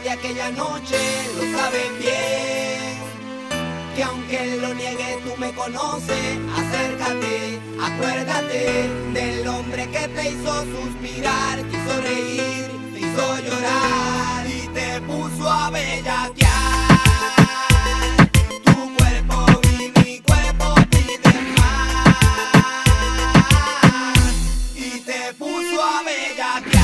de aquella noche lo saben bien. Que aunque lo niegue tú me conoces. Acércate, acuérdate del hombre que te hizo suspirar, te hizo reír, te hizo llorar y te puso a bellaquear. Tu cuerpo y mi cuerpo piden más y te puso a bellaquear.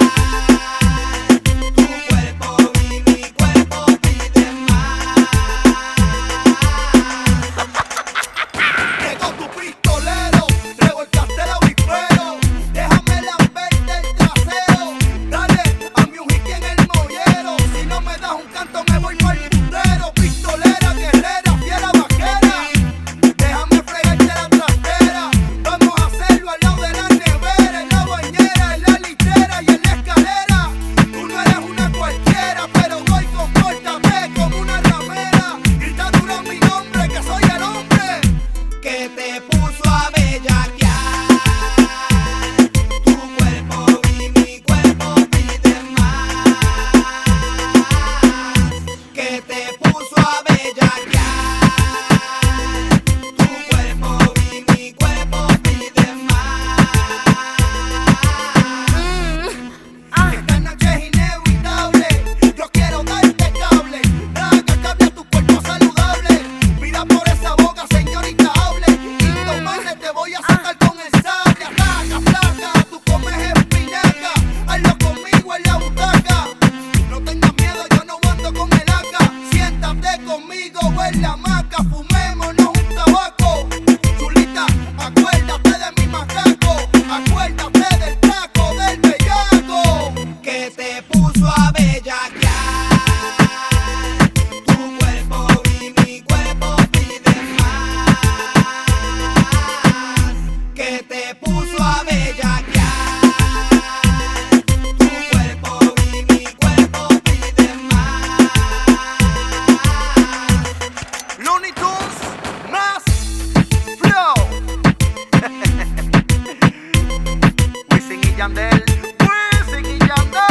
Wisin y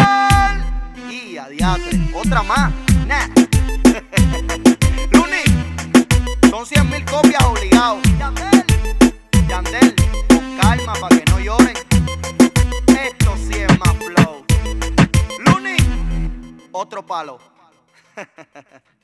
Yandel. Y adiatre, otra más. Nah. Luni, son 100,000 copias obligados. Yandel, con calma para que no lloren. Esto sí es más flow. Luni, otro palo.